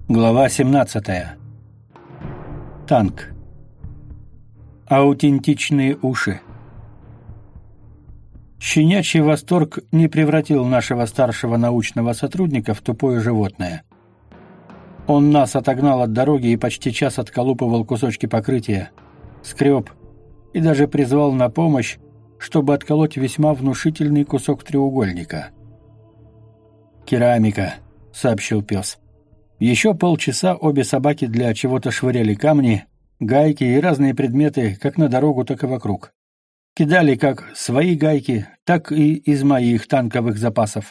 Глава 17. Танк. Аутентичные уши. Щенячий восторг не превратил нашего старшего научного сотрудника в тупое животное. Он нас отогнал от дороги и почти час отколупывал кусочки покрытия, скреб и даже призвал на помощь, чтобы отколоть весьма внушительный кусок треугольника. «Керамика», — сообщил пес. Еще полчаса обе собаки для чего-то швыряли камни, гайки и разные предметы как на дорогу, так и вокруг. Кидали как свои гайки, так и из моих танковых запасов.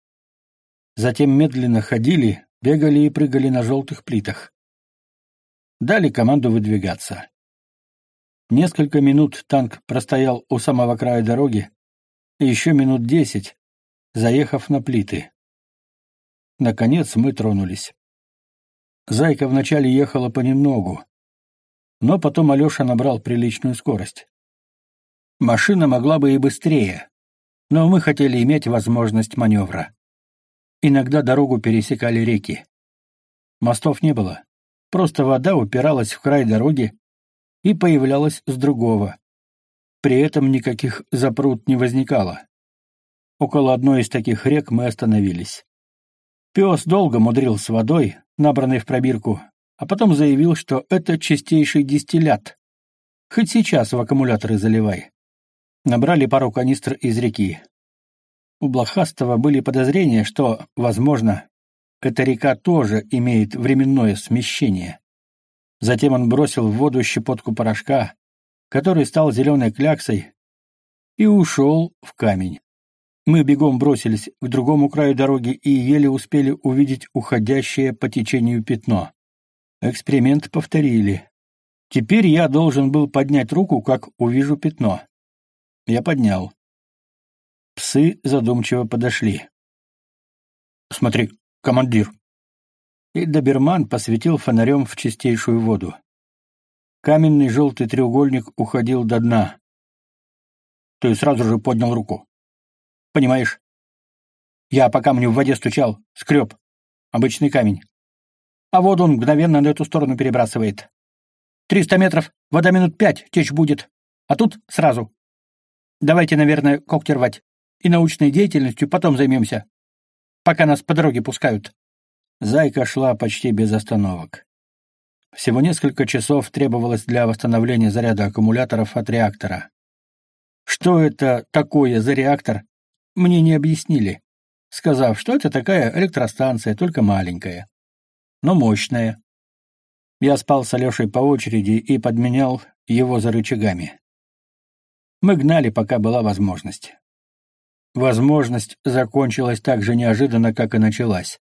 Затем медленно ходили, бегали и прыгали на желтых плитах. Дали команду выдвигаться. Несколько минут танк простоял у самого края дороги, и еще минут 10, заехав на плиты. Наконец мы тронулись. Зайка вначале ехала понемногу, но потом Алеша набрал приличную скорость. Машина могла бы и быстрее, но мы хотели иметь возможность маневра. Иногда дорогу пересекали реки. Мостов не было, просто вода упиралась в край дороги и появлялась с другого. При этом никаких запрут не возникало. Около одной из таких рек мы остановились. Пес долго мудрил с водой, набранной в пробирку, а потом заявил, что это чистейший дистиллят. Хоть сейчас в аккумуляторы заливай. Набрали пару канистр из реки. У Блохастова были подозрения, что, возможно, эта река тоже имеет временное смещение. Затем он бросил в воду щепотку порошка, который стал зеленой кляксой, и ушел в камень. Мы бегом бросились к другому краю дороги и еле успели увидеть уходящее по течению пятно. Эксперимент повторили. Теперь я должен был поднять руку, как увижу пятно. Я поднял. Псы задумчиво подошли. «Смотри, командир!» И доберман посветил фонарем в чистейшую воду. Каменный желтый треугольник уходил до дна. Ты сразу же поднял руку. Понимаешь? Я по камню в воде стучал, скреб. Обычный камень. А воду он мгновенно на эту сторону перебрасывает. 300 метров, вода минут 5 течь будет. А тут сразу. Давайте, наверное, когти рвать. И научной деятельностью потом займемся. Пока нас по дороге пускают. Зайка шла почти без остановок. Всего несколько часов требовалось для восстановления заряда аккумуляторов от реактора. Что это такое за реактор, мне не объяснили, сказав, что это такая электростанция, только маленькая, но мощная. Я спал с Алешей по очереди и подменял его за рычагами. Мы гнали, пока была возможность. Возможность закончилась так же неожиданно, как и началась.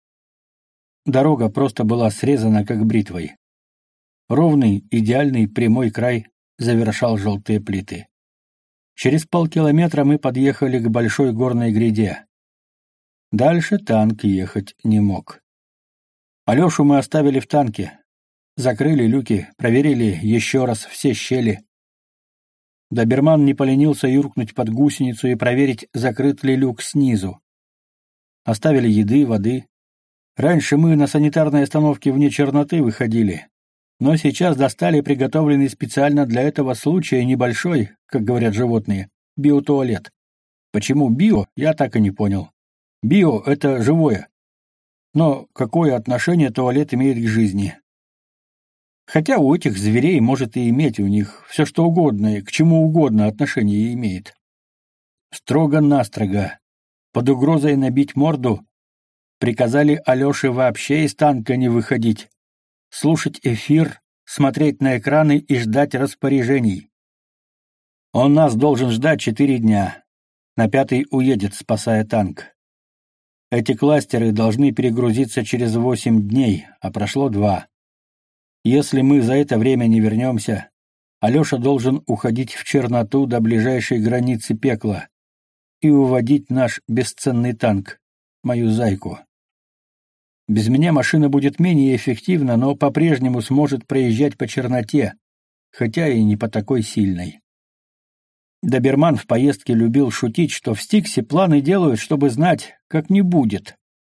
Дорога просто была срезана, как бритвой. Ровный, идеальный прямой край завершал желтые плиты. Через полкилометра мы подъехали к большой горной гряде. Дальше танк ехать не мог. Алешу мы оставили в танке. Закрыли люки, проверили еще раз все щели. Доберман не поленился юркнуть под гусеницу и проверить, закрыт ли люк снизу. Оставили еды, воды. Раньше мы на санитарной остановке вне черноты выходили. Но сейчас достали приготовленный специально для этого случая небольшой, как говорят животные, биотуалет. Почему био, я так и не понял. Био — это живое. Но какое отношение туалет имеет к жизни? Хотя у этих зверей может и иметь, у них все что угодно и к чему угодно отношение имеет. Строго-настрого, под угрозой набить морду, приказали Алёше вообще из танка не выходить. Слушать эфир, смотреть на экраны и ждать распоряжений. Он нас должен ждать 4 дня. На 5-й уедет, спасая танк. Эти кластеры должны перегрузиться через 8 дней, а прошло 2. Если мы за это время не вернемся, Алеша должен уходить в черноту до ближайшей границы пекла и уводить наш бесценный танк, мою зайку. Без меня машина будет менее эффективна, но по-прежнему сможет проезжать по черноте, хотя и не по такой сильной. Доберман в поездке любил шутить, что в Стиксе планы делают, чтобы знать, как не будет.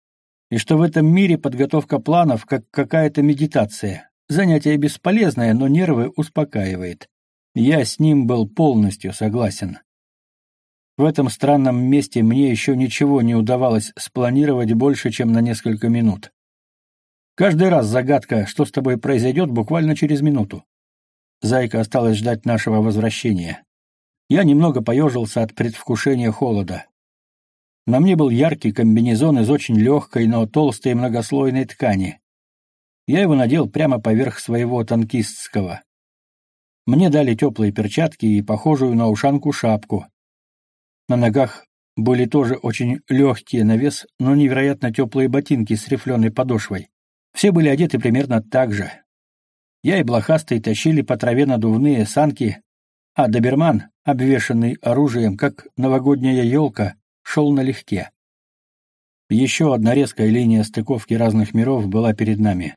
и что в этом мире подготовка планов как какая-то медитация. Занятие бесполезное, но нервы успокаивает. Я с ним был полностью согласен. В этом странном месте мне еще ничего не удавалось спланировать больше, чем на несколько минут. Каждый раз загадка, что с тобой произойдет, буквально через минуту. Зайка осталась ждать нашего возвращения. Я немного поежился от предвкушения холода. На мне был яркий комбинезон из очень легкой, но толстой и многослойной ткани. Я его надел прямо поверх своего танкистского. Мне дали теплые перчатки и похожую на ушанку шапку. На ногах были тоже очень легкие на вес, но невероятно теплые ботинки с рифленой подошвой. Все были одеты примерно так же. Я и Блохастый тащили по траве надувные санки, а доберман, обвешанный оружием, как новогодняя елка, шел налегке. Еще одна резкая линия стыковки разных миров была перед нами.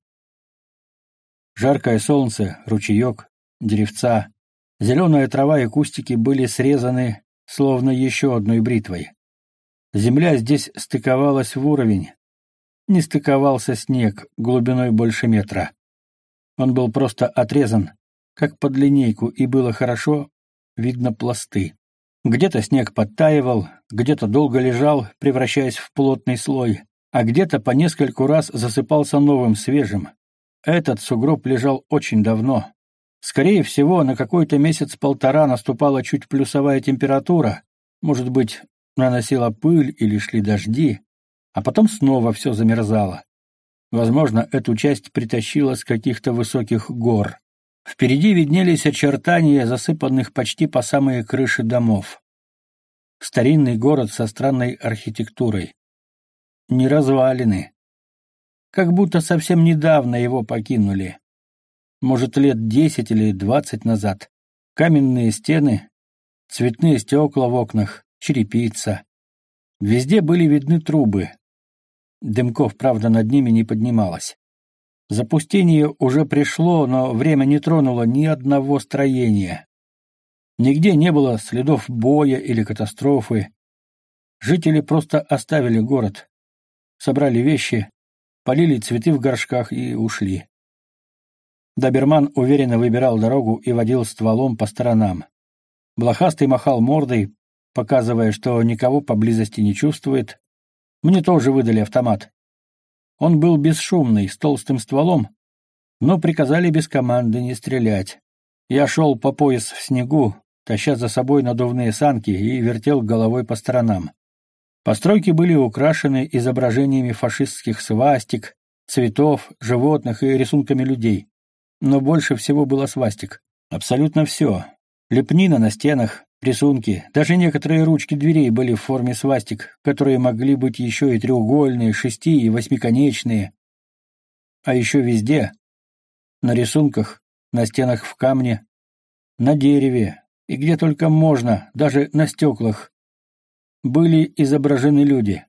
Жаркое солнце, ручеек, деревца, зеленая трава и кустики были срезаны, словно еще одной бритвой. Земля здесь стыковалась в уровень. Не стыковался снег глубиной больше метра. Он был просто отрезан, как под линейку, и было хорошо видно пласты. Где-то снег подтаивал, где-то долго лежал, превращаясь в плотный слой, а где-то по нескольку раз засыпался новым, свежим. Этот сугроб лежал очень давно. Скорее всего, на какой-то месяц-полтора наступала чуть плюсовая температура, может быть, наносила пыль или шли дожди, а потом снова все замерзало. Возможно, эту часть притащило с каких-то высоких гор. Впереди виднелись очертания засыпанных почти по самые крыши домов. Старинный город со странной архитектурой. Не развалины. Как будто совсем недавно его покинули. Может, лет 10 или 20 назад. Каменные стены, цветные стекла в окнах, черепица. Везде были видны трубы. Дымков, правда, над ними не поднималось. Запустение уже пришло, но время не тронуло ни одного строения. Нигде не было следов боя или катастрофы. Жители просто оставили город, собрали вещи, полили цветы в горшках и ушли. Доберман уверенно выбирал дорогу и водил стволом по сторонам. Блохастый махал мордой, показывая, что никого поблизости не чувствует. Мне тоже выдали автомат. Он был бесшумный, с толстым стволом, но приказали без команды не стрелять. Я шел по пояс в снегу, таща за собой надувные санки, и вертел головой по сторонам. Постройки были украшены изображениями фашистских свастик, цветов, животных и рисунками людей. Но больше всего было свастик. Абсолютно все. Лепнина на стенах, рисунки, даже некоторые ручки дверей были в форме свастик, которые могли быть еще и треугольные, шести- и восьмиконечные. А еще везде, на рисунках, на стенах в камне, на дереве и где только можно, даже на стеклах, были изображены люди.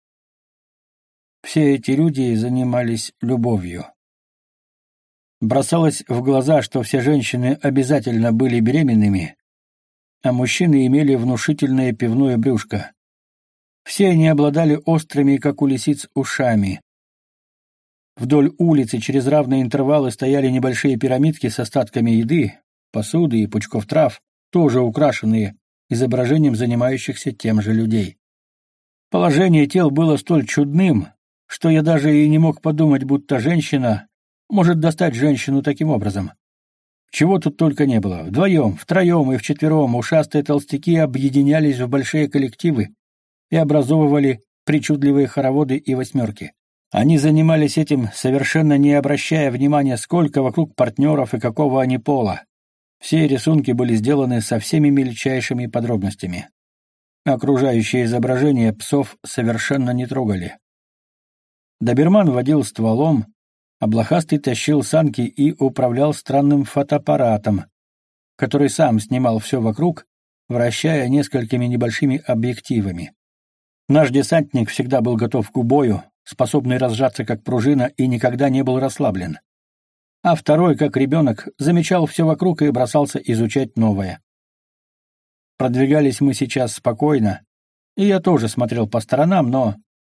Все эти люди занимались любовью. Бросалось в глаза, что все женщины обязательно были беременными, а мужчины имели внушительное пивное брюшко. Все они обладали острыми, как у лисиц, ушами. Вдоль улицы через равные интервалы стояли небольшие пирамидки с остатками еды, посуды и пучков трав, тоже украшенные изображением занимающихся тем же людей. Положение тел было столь чудным, что я даже и не мог подумать, будто женщина может достать женщину таким образом. Чего тут только не было. Вдвоем, втроем и вчетвером ушастые толстяки объединялись в большие коллективы и образовывали причудливые хороводы и восьмерки. Они занимались этим, совершенно не обращая внимания, сколько вокруг партнеров и какого они пола. Все рисунки были сделаны со всеми мельчайшими подробностями. Окружающие изображения псов совершенно не трогали. Доберман водил стволом, а Блохастый тащил санки и управлял странным фотоаппаратом, который сам снимал все вокруг, вращая несколькими небольшими объективами. Наш десантник всегда был готов к бою, способный разжаться как пружина, и никогда не был расслаблен. А второй, как ребенок, замечал все вокруг и бросался изучать новое. Продвигались мы сейчас спокойно, и я тоже смотрел по сторонам, но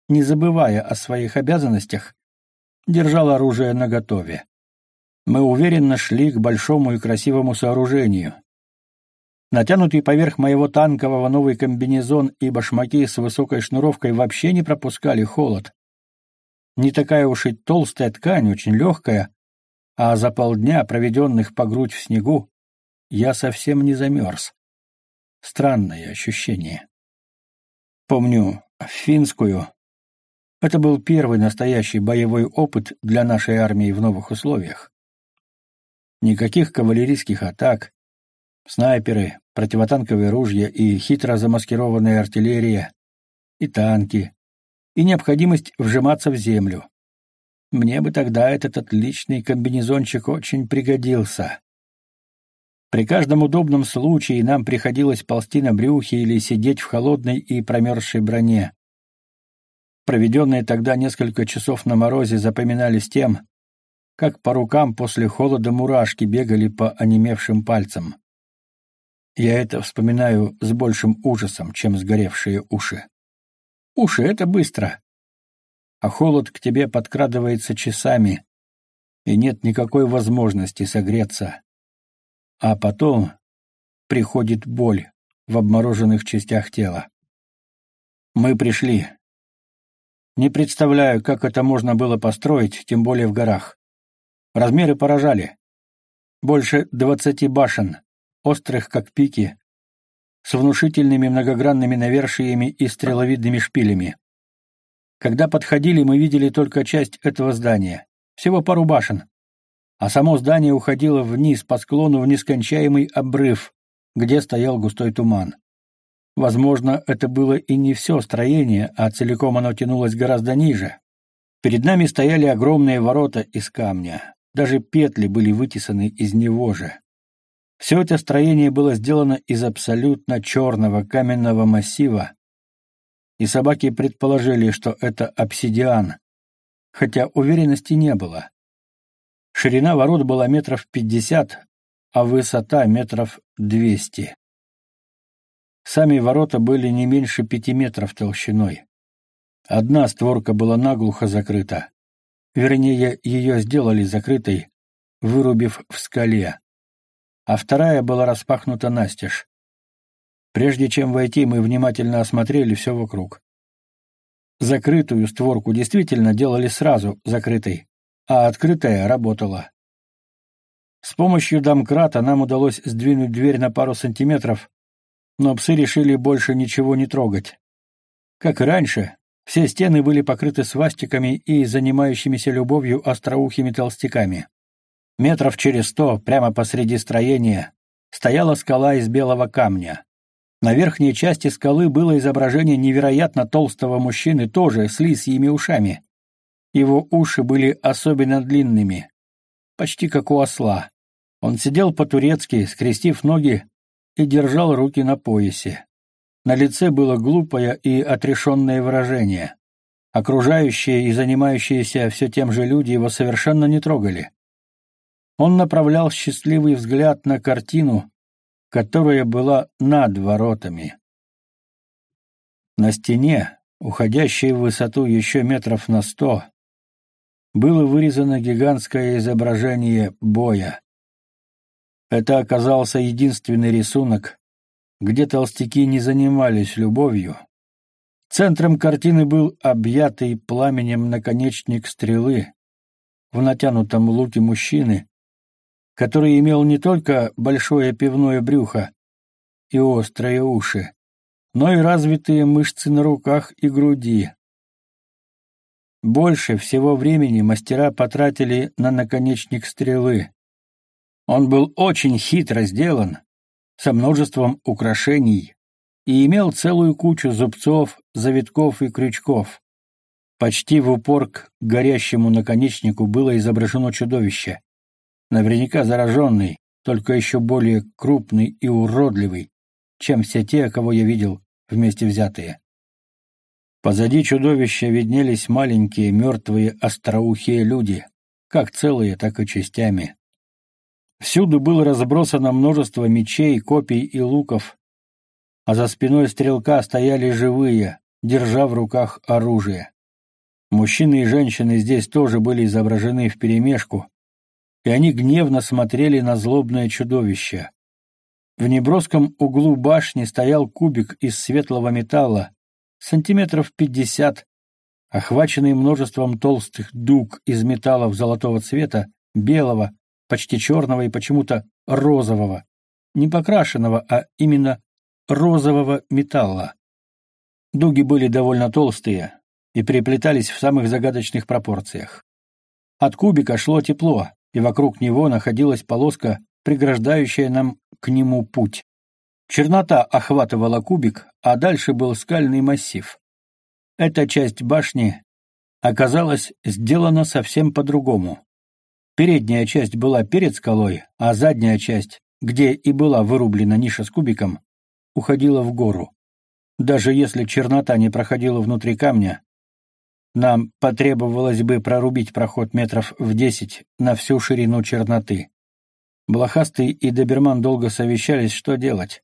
не забывая о своих обязанностях, держал оружие наготове. Мы уверенно шли к большому и красивому сооружению. Натянутый поверх моего танкового новый комбинезон и башмаки с высокой шнуровкой вообще не пропускали холод. Не такая уж и толстая ткань, очень легкая, а за полдня, проведенных по грудь в снегу, я совсем не замерз. Странное ощущение. Помню, в финскую. Это был первый настоящий боевой опыт для нашей армии в новых условиях. Никаких кавалерийских атак, снайперы, противотанковые ружья и хитро замаскированная артиллерия, и танки, и необходимость вжиматься в землю. Мне бы тогда этот отличный комбинезончик очень пригодился. При каждом удобном случае нам приходилось ползти на брюхе или сидеть в холодной и промерзшей броне. Проведенные тогда несколько часов на морозе запоминались тем, как по рукам после холода мурашки бегали по онемевшим пальцам. Я это вспоминаю с большим ужасом, чем сгоревшие уши. Уши — это быстро, а холод к тебе подкрадывается часами, и нет никакой возможности согреться. А потом приходит боль в обмороженных частях тела. Мы пришли. Не представляю, как это можно было построить, тем более в горах. Размеры поражали. Больше 20 башен, острых как пики, с внушительными многогранными навершиями и стреловидными шпилями. Когда подходили, мы видели только часть этого здания, всего пару башен, а само здание уходило вниз по склону в нескончаемый обрыв, где стоял густой туман. Возможно, это было и не все строение, а целиком оно тянулось гораздо ниже. Перед нами стояли огромные ворота из камня. Даже петли были вытесаны из него же. Все это строение было сделано из абсолютно черного каменного массива, и собаки предположили, что это обсидиан, хотя уверенности не было. Ширина ворот была 50 метров, а высота 200 метров. Сами ворота были не меньше 5 метров толщиной. Одна створка была наглухо закрыта. Вернее, ее сделали закрытой, вырубив в скале, а вторая была распахнута настежь. Прежде чем войти, мы внимательно осмотрели все вокруг. Закрытую створку действительно делали сразу закрытой, а открытая работала. С помощью домкрата нам удалось сдвинуть дверь на пару сантиметров, но псы решили больше ничего не трогать. Как и раньше, все стены были покрыты свастиками и занимающимися любовью остроухими толстяками. Метров через 100, прямо посреди строения, стояла скала из белого камня. На верхней части скалы было изображение невероятно толстого мужчины, тоже с лисьими ушами. Его уши были особенно длинными, почти как у осла. Он сидел по-турецки, скрестив ноги, и держал руки на поясе. На лице было глупое и отрешенное выражение. Окружающие и занимающиеся все тем же люди его совершенно не трогали. Он направлял счастливый взгляд на картину, которая была над воротами. На стене, уходящей в высоту еще метров на 100, было вырезано гигантское изображение боя. Это оказался единственный рисунок, где толстяки не занимались любовью. Центром картины был объятый пламенем наконечник стрелы в натянутом луке мужчины, который имел не только большое пивное брюхо и острые уши, но и развитые мышцы на руках и груди. Больше всего времени мастера потратили на наконечник стрелы. Он был очень хитро сделан, со множеством украшений, и имел целую кучу зубцов, завитков и крючков. Почти в упор к горящему наконечнику было изображено чудовище, наверняка зараженный, только еще более крупный и уродливый, чем все те, кого я видел вместе взятые. Позади чудовища виднелись маленькие мертвые остроухие люди, как целые, так и частями. Всюду было разбросано множество мечей, копий и луков, а за спиной стрелка стояли живые, держа в руках оружие. Мужчины и женщины здесь тоже были изображены вперемешку, и они гневно смотрели на злобное чудовище. В неброском углу башни стоял кубик из светлого металла, сантиметров 50, охваченный множеством толстых дуг из металлов золотого цвета, белого, почти черного и почему-то розового, не покрашенного, а именно розового металла. Дуги были довольно толстые и переплетались в самых загадочных пропорциях. От кубика шло тепло, и вокруг него находилась полоска, преграждающая нам к нему путь. Чернота охватывала кубик, а дальше был скальный массив. Эта часть башни оказалась сделана совсем по-другому. Передняя часть была перед скалой, а задняя часть, где и была вырублена ниша с кубиком, уходила в гору. Даже если чернота не проходила внутри камня, нам потребовалось бы прорубить проход метров в 10 на всю ширину черноты. Блохастый и доберман долго совещались, что делать.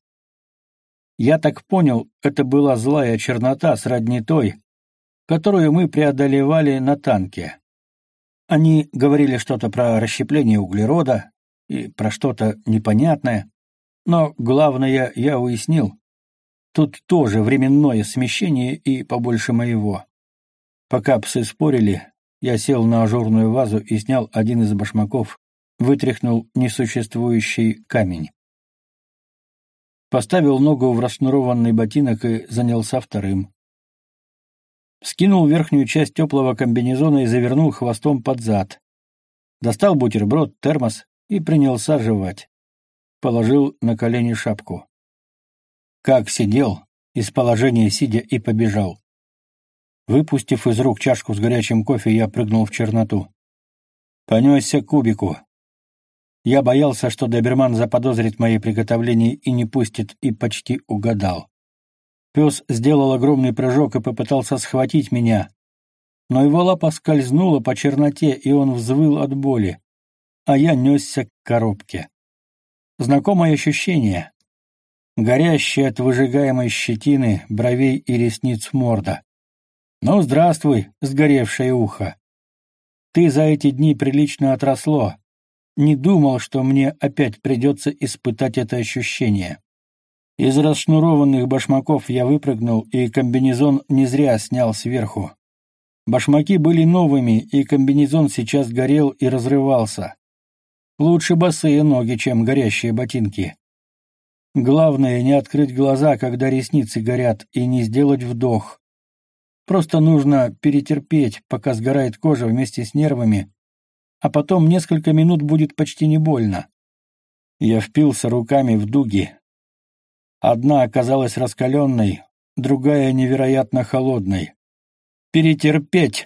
Я так понял, это была злая чернота сродни той, которую мы преодолевали на танке. Они говорили что-то про расщепление углерода и про что-то непонятное, но главное я уяснил. Тут тоже временное смещение и побольше моего. Пока псы спорили, я сел на ажурную вазу и снял один из башмаков, вытряхнул несуществующий камень. Поставил ногу в расшнурованный ботинок и занялся вторым. Скинул верхнюю часть теплого комбинезона и завернул хвостом под зад. Достал бутерброд, термос и принялся жевать. Положил на колени шапку. Как сидел, из положения сидя и побежал. Выпустив из рук чашку с горячим кофе, я прыгнул в черноту. Понесся к кубику. Я боялся, что доберман заподозрит мои приготовления и не пустит, и почти угадал. Пес сделал огромный прыжок и попытался схватить меня, но его лапа скользнула по черноте, и он взвыл от боли, а я несся к коробке. Знакомое ощущение. Горящая от выжигаемой щетины, бровей и ресниц морда. Ну, здравствуй, сгоревшее ухо. Ты за эти дни прилично отросло. Не думал, что мне опять придется испытать это ощущение. Из расшнурованных башмаков я выпрыгнул, и комбинезон не зря снял сверху. Башмаки были новыми, и комбинезон сейчас горел и разрывался. Лучше босые ноги, чем горящие ботинки. Главное не открыть глаза, когда ресницы горят, и не сделать вдох. Просто нужно перетерпеть, пока сгорает кожа вместе с нервами, а потом несколько минут будет почти не больно. Я впился руками в дуги. Одна оказалась раскаленной, другая невероятно холодной. Перетерпеть!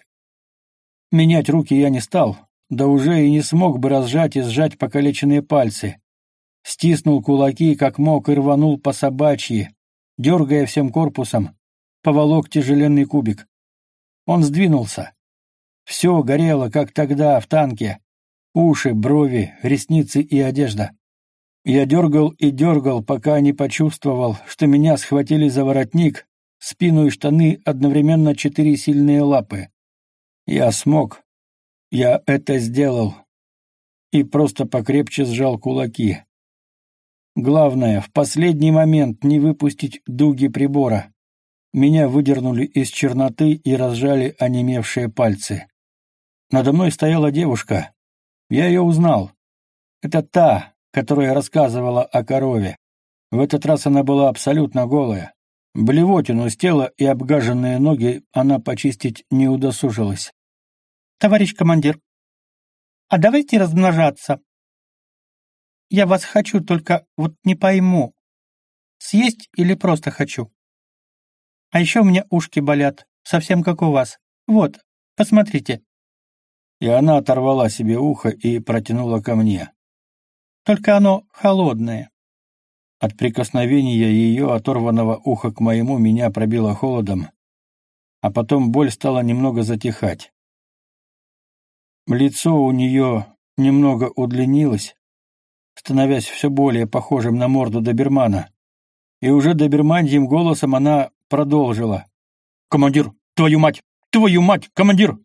Менять руки я не стал, да уже и не смог бы разжать и сжать покалеченные пальцы. Стиснул кулаки как мог и рванул по собачьи, дергая всем корпусом, поволок тяжеленный кубик. Он сдвинулся. Все горело, как тогда, в танке. Уши, брови, ресницы и одежда. Я дергал и дергал, пока не почувствовал, что меня схватили за воротник, спину и штаны одновременно 4 сильные лапы. Я смог. Я это сделал. И просто покрепче сжал кулаки. Главное, в последний момент не выпустить дуги прибора. Меня выдернули из черноты и разжали онемевшие пальцы. Надо мной стояла девушка. Я ее узнал. Это та, которая рассказывала о корове. В этот раз она была абсолютно голая. Блевотину с тела и обгаженные ноги она почистить не удосужилась. «Товарищ командир, а давайте размножаться. Я вас хочу, только вот не пойму, съесть или просто хочу. А еще у меня ушки болят, совсем как у вас. Вот, посмотрите». И она оторвала себе ухо и протянула ко мне. «Только оно холодное». От прикосновения ее оторванного уха к моему меня пробило холодом, а потом боль стала немного затихать. Лицо у нее немного удлинилось, становясь все более похожим на морду добермана, и уже доберманьим голосом она продолжила. «Командир, твою мать, командир!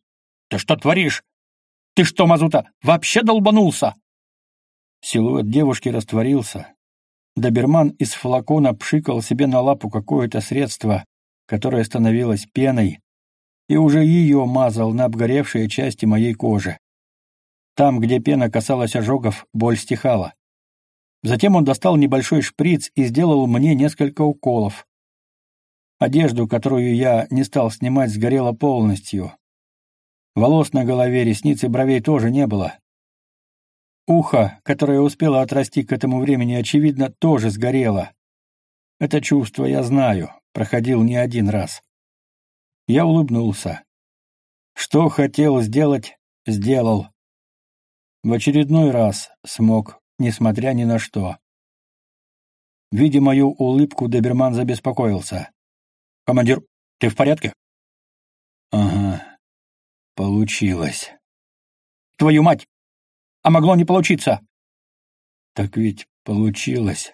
Ты что творишь? Ты что, мазута, вообще долбанулся?» Силуэт девушки растворился. Доберман из флакона пшикал себе на лапу какое-то средство, которое становилось пеной, и уже ее мазал на обгоревшие части моей кожи. Там, где пена касалась ожогов, боль стихала. Затем он достал небольшой шприц и сделал мне несколько уколов. Одежду, которую я не стал снимать, сгорела полностью. Волос на голове, ресниц и бровей тоже не было. Ухо, которое успело отрасти к этому времени, очевидно, тоже сгорело. Это чувство я знаю, проходил не один раз. Я улыбнулся. Что хотел сделать, сделал. В очередной раз смог, несмотря ни на что. Видя мою улыбку, доберман забеспокоился. «Командир, ты в порядке?» «Ага, получилось». «Твою мать! А могло не получиться!» «Так ведь получилось.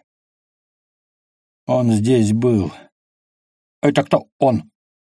Он здесь был». «Это кто он?»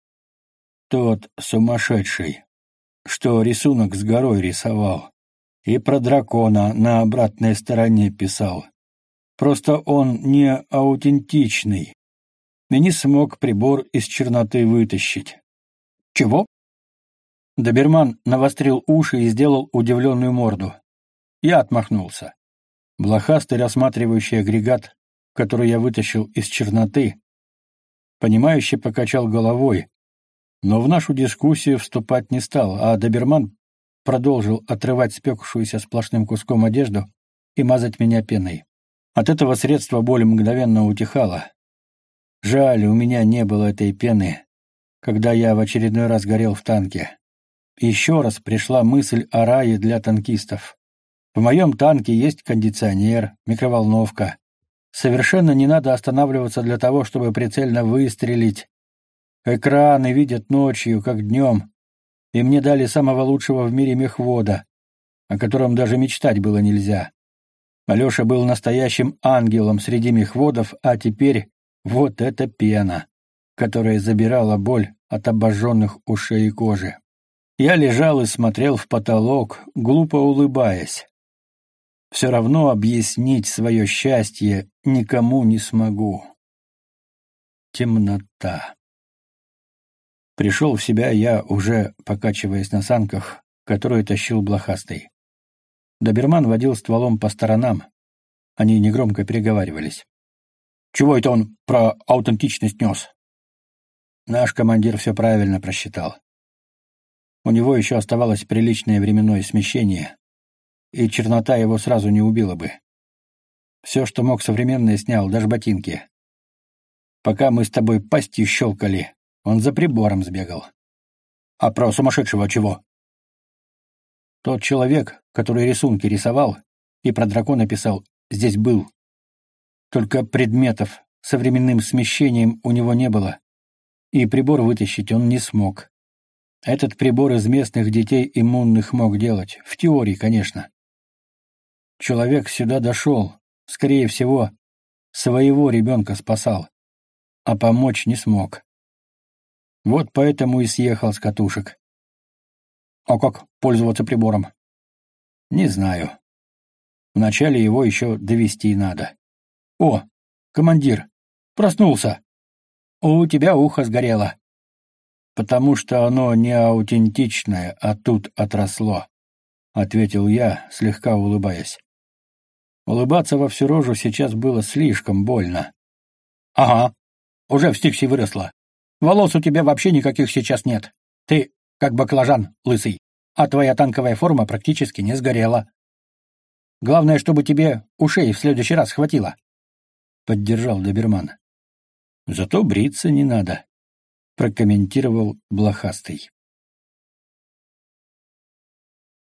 «Тот сумасшедший, что рисунок с горой рисовал. И про дракона на обратной стороне писал. Просто он не аутентичный. И не смог прибор из черноты вытащить». «Чего?» Доберман навострил уши и сделал удивленную морду. Я отмахнулся. Блохастый, рассматривающий агрегат, который я вытащил из черноты, понимающе покачал головой, но в нашу дискуссию вступать не стал, а доберман продолжил отрывать спекшуюся сплошным куском одежду и мазать меня пеной. От этого средства боль мгновенно утихала. Жаль, у меня не было этой пены, когда я в очередной раз горел в танке. Еще раз пришла мысль о рае для танкистов. В моем танке есть кондиционер, микроволновка. Совершенно не надо останавливаться для того, чтобы прицельно выстрелить. Экраны видят ночью, как днем. И мне дали самого лучшего в мире мехвода, о котором даже мечтать было нельзя. Алеша был настоящим ангелом среди мехводов, а теперь вот эта пена, которая забирала боль от обожженных ушей и кожи. Я лежал и смотрел в потолок, глупо улыбаясь. Все равно объяснить свое счастье никому не смогу. Темнота. Пришел в себя я, уже покачиваясь на санках, которые тащил блохастый. Доберман водил стволом по сторонам. Они негромко переговаривались. «Чего это он про аутентичность нес?» Наш командир все правильно просчитал. У него еще оставалось приличное временное смещение, и чернота его сразу не убила бы. Все, что мог, современное снял, даже ботинки. Пока мы с тобой пастью щелкали, он за прибором сбегал. А про сумасшедшего чего? Тот человек, который рисунки рисовал и про дракона писал, здесь был. Только предметов со временным смещением у него не было, и прибор вытащить он не смог. Этот прибор из местных детей иммунных мог делать, в теории, конечно. Человек сюда дошел, скорее всего, своего ребенка спасал, а помочь не смог. Вот поэтому и съехал с катушек. А как пользоваться прибором? Не знаю. Вначале его еще довести надо. О, командир, проснулся. У тебя ухо сгорело. Потому что оно не аутентичное, а тут отросло, ответил я, слегка улыбаясь. Улыбаться во всю рожу сейчас было слишком больно. Ага, уже в стиксе выросло. Волос у тебя вообще никаких сейчас нет. Ты как баклажан, лысый, а твоя танковая форма практически не сгорела. Главное, чтобы тебе ушей в следующий раз хватило. Поддержал доберман. Зато бриться не надо, прокомментировал блохастый.